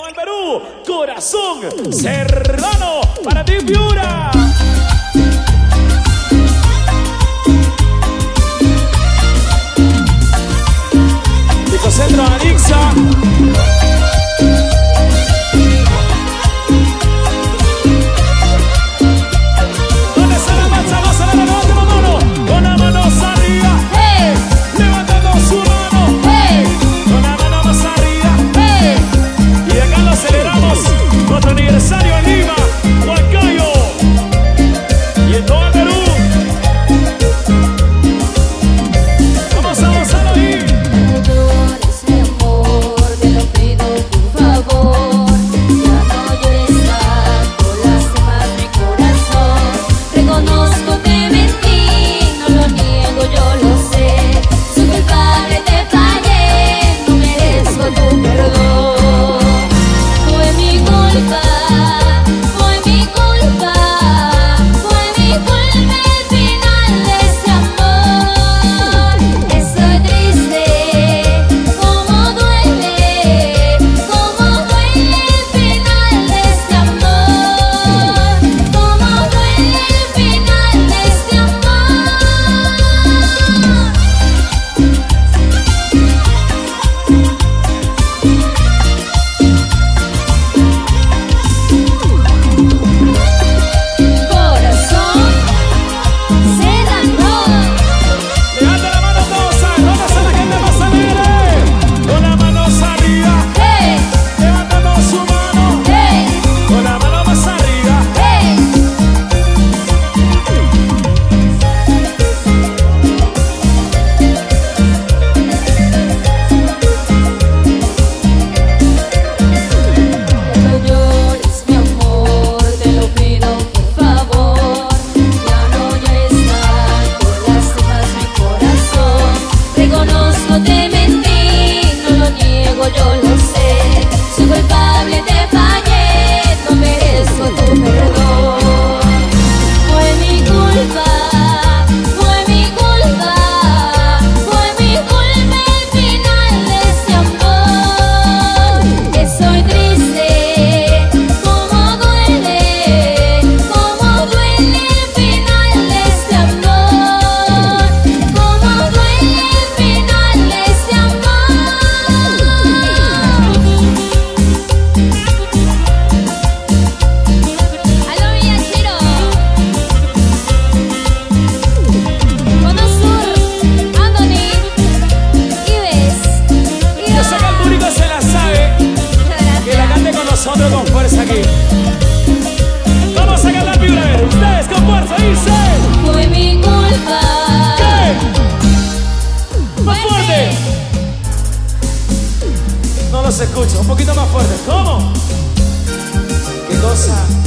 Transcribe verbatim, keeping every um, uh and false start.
el Perú, Corazón Serrano, para ti, Piura. Centro Anixa. ¿Dónde está la marcha? Vamos a la levanta la mano. Con la mano arriba. Hey. Levantando su mano. Hey. Con la mano más arriba. Hey. Y acá lo celebramos. Nuestro aniversario en Lima, Huancayo. Y en todo el Perú. Vamos a gozar ahí. Nosotros con fuerza aquí. Vamos a cantar Piura, a ver, ustedes con fuerza, dice. Fue mi culpa. ¿Qué? Más fuerte. No los escucho, un poquito más fuerte. ¿Cómo? ¿Qué cosa?